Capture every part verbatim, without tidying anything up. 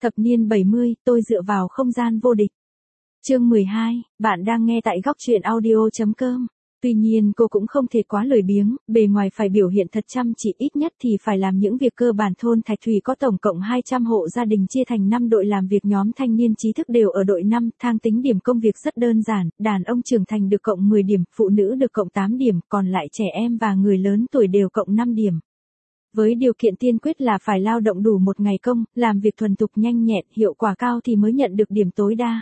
Thập niên bảy mươi, tôi dựa vào không gian vô địch. Chương mười hai, bạn đang nghe tại góc truyện audio chấm com. Tuy nhiên cô cũng không thể quá lười biếng, bề ngoài phải biểu hiện thật chăm chỉ, ít nhất thì phải làm những việc cơ bản. Thôn Thạch Thủy có tổng cộng hai trăm hộ gia đình chia thành năm đội làm việc, nhóm thanh niên trí thức đều ở đội năm, thang tính điểm công việc rất đơn giản, đàn ông trưởng thành được cộng mười điểm, phụ nữ được cộng tám điểm, còn lại trẻ em và người lớn tuổi đều cộng năm điểm. Với điều kiện tiên quyết là phải lao động đủ một ngày công, làm việc thuần thục nhanh nhẹn, hiệu quả cao thì mới nhận được điểm tối đa.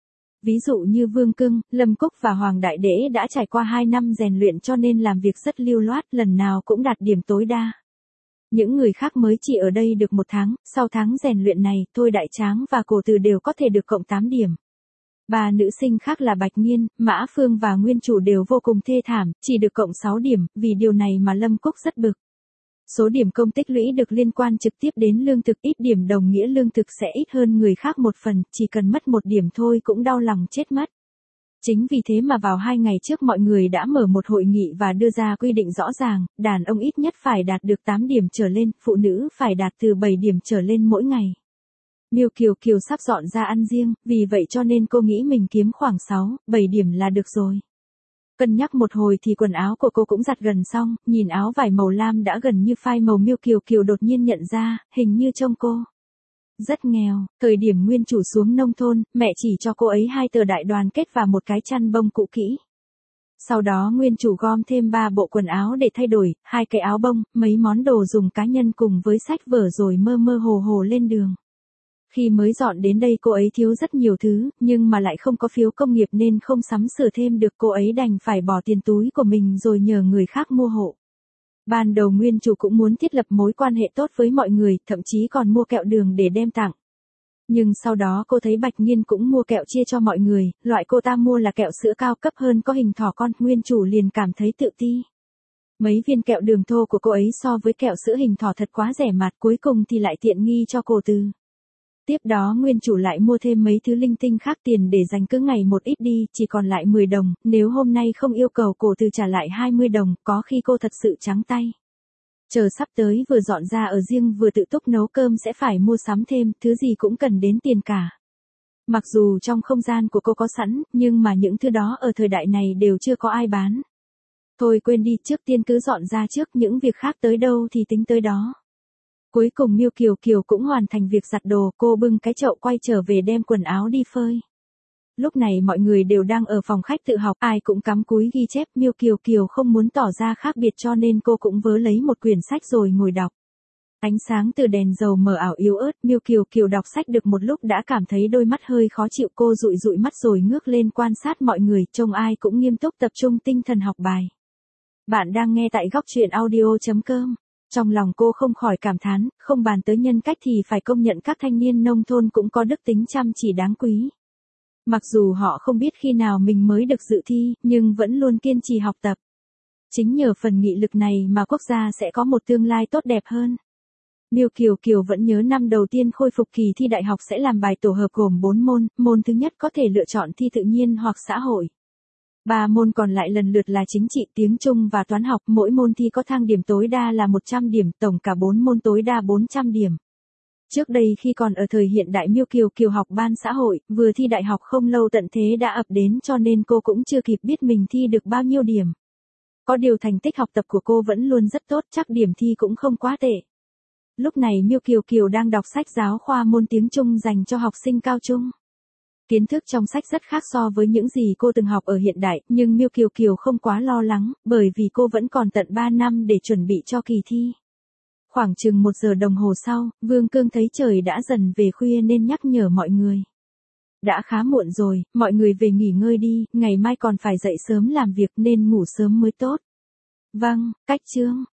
Ví dụ như Vương Cưng, Lâm Cúc và Hoàng Đại Đễ đã trải qua hai năm rèn luyện cho nên làm việc rất lưu loát, lần nào cũng đạt điểm tối đa. Những người khác mới chỉ ở đây được một tháng, sau tháng rèn luyện này, Thôi Đại Tráng và Cổ Từ đều có thể được cộng tám điểm. Ba nữ sinh khác là Bạch Nghiên, Mã Phương và Nguyên Chủ đều vô cùng thê thảm, chỉ được cộng sáu điểm, vì điều này mà Lâm Cúc rất bực. Số điểm công tích lũy được liên quan trực tiếp đến lương thực, ít điểm đồng nghĩa lương thực sẽ ít hơn người khác một phần, chỉ cần mất một điểm thôi cũng đau lòng chết mất. Chính vì thế mà vào hai ngày trước mọi người đã mở một hội nghị và đưa ra quy định rõ ràng, đàn ông ít nhất phải đạt được tám điểm trở lên, phụ nữ phải đạt từ bảy điểm trở lên mỗi ngày. Miêu Kiều Kiều sắp dọn ra ăn riêng, vì vậy cho nên cô nghĩ mình kiếm khoảng sáu, bảy điểm là được rồi. Cân nhắc một hồi thì quần áo của cô cũng giặt gần xong, nhìn áo vải màu lam đã gần như phai màu, Miêu Kiều Kiều đột nhiên nhận ra, hình như trông cô rất nghèo. Thời điểm Nguyên Chủ xuống nông thôn, mẹ chỉ cho cô ấy hai tờ đại đoàn kết và một cái chăn bông cũ kỹ. Sau đó Nguyên Chủ gom thêm ba bộ quần áo để thay đổi, hai cái áo bông, mấy món đồ dùng cá nhân cùng với sách vở rồi mơ mơ hồ hồ lên đường. Khi mới dọn đến đây cô ấy thiếu rất nhiều thứ, nhưng mà lại không có phiếu công nghiệp nên không sắm sửa thêm được, cô ấy đành phải bỏ tiền túi của mình rồi nhờ người khác mua hộ. Ban đầu Nguyên Chủ cũng muốn thiết lập mối quan hệ tốt với mọi người, thậm chí còn mua kẹo đường để đem tặng. Nhưng sau đó cô thấy Bạch Nghiên cũng mua kẹo chia cho mọi người, loại cô ta mua là kẹo sữa cao cấp hơn có hình thỏ con, Nguyên Chủ liền cảm thấy tự ti. Mấy viên kẹo đường thô của cô ấy so với kẹo sữa hình thỏ thật quá rẻ mạt, cuối cùng thì lại tiện nghi cho Cổ Từ. Tiếp đó Nguyên Chủ lại mua thêm mấy thứ linh tinh khác, tiền để dành cứ ngày một ít đi, chỉ còn lại mười đồng, nếu hôm nay không yêu cầu Cổ Từ trả lại hai mươi đồng, có khi cô thật sự trắng tay. Chờ sắp tới vừa dọn ra ở riêng vừa tự túc nấu cơm sẽ phải mua sắm thêm, thứ gì cũng cần đến tiền cả. Mặc dù trong không gian của cô có sẵn, nhưng mà những thứ đó ở thời đại này đều chưa có ai bán. Thôi quên đi, trước tiên cứ dọn ra trước, những việc khác tới đâu thì tính tới đó. Cuối cùng Miêu Kiều Kiều cũng hoàn thành việc giặt đồ, cô bưng cái chậu quay trở về đem quần áo đi phơi. Lúc này mọi người đều đang ở phòng khách tự học, ai cũng cắm cúi ghi chép, Miêu Kiều Kiều không muốn tỏ ra khác biệt cho nên cô cũng vớ lấy một quyển sách rồi ngồi đọc. Ánh sáng từ đèn dầu mờ ảo yếu ớt, Miêu Kiều Kiều đọc sách được một lúc đã cảm thấy đôi mắt hơi khó chịu, cô dụi dụi mắt rồi ngước lên quan sát mọi người, trông ai cũng nghiêm túc tập trung tinh thần học bài. Bạn đang nghe tại góc truyện audio chấm com. Trong lòng cô không khỏi cảm thán, không bàn tới nhân cách thì phải công nhận các thanh niên nông thôn cũng có đức tính chăm chỉ đáng quý. Mặc dù họ không biết khi nào mình mới được dự thi, nhưng vẫn luôn kiên trì học tập. Chính nhờ phần nghị lực này mà quốc gia sẽ có một tương lai tốt đẹp hơn. Miêu Kiều Kiều vẫn nhớ năm đầu tiên khôi phục kỳ thi đại học sẽ làm bài tổ hợp gồm bốn môn, môn thứ nhất có thể lựa chọn thi tự nhiên hoặc xã hội. Ba môn còn lại lần lượt là chính trị, tiếng Trung và toán học, mỗi môn thi có thang điểm tối đa là một trăm điểm, tổng cả bốn môn tối đa bốn trăm điểm. Trước đây khi còn ở thời hiện đại Miêu Kiều Kiều học ban xã hội, vừa thi đại học không lâu tận thế đã ập đến cho nên cô cũng chưa kịp biết mình thi được bao nhiêu điểm. Có điều thành tích học tập của cô vẫn luôn rất tốt, chắc điểm thi cũng không quá tệ. Lúc này Miêu Kiều Kiều đang đọc sách giáo khoa môn tiếng Trung dành cho học sinh cao trung. Kiến thức trong sách rất khác so với những gì cô từng học ở hiện đại, nhưng Miêu Kiều Kiều không quá lo lắng, bởi vì cô vẫn còn tận ba năm để chuẩn bị cho kỳ thi. Khoảng chừng một giờ đồng hồ sau, Vương Cương thấy trời đã dần về khuya nên nhắc nhở mọi người. Đã khá muộn rồi, mọi người về nghỉ ngơi đi, ngày mai còn phải dậy sớm làm việc nên ngủ sớm mới tốt. Vâng, cách chương.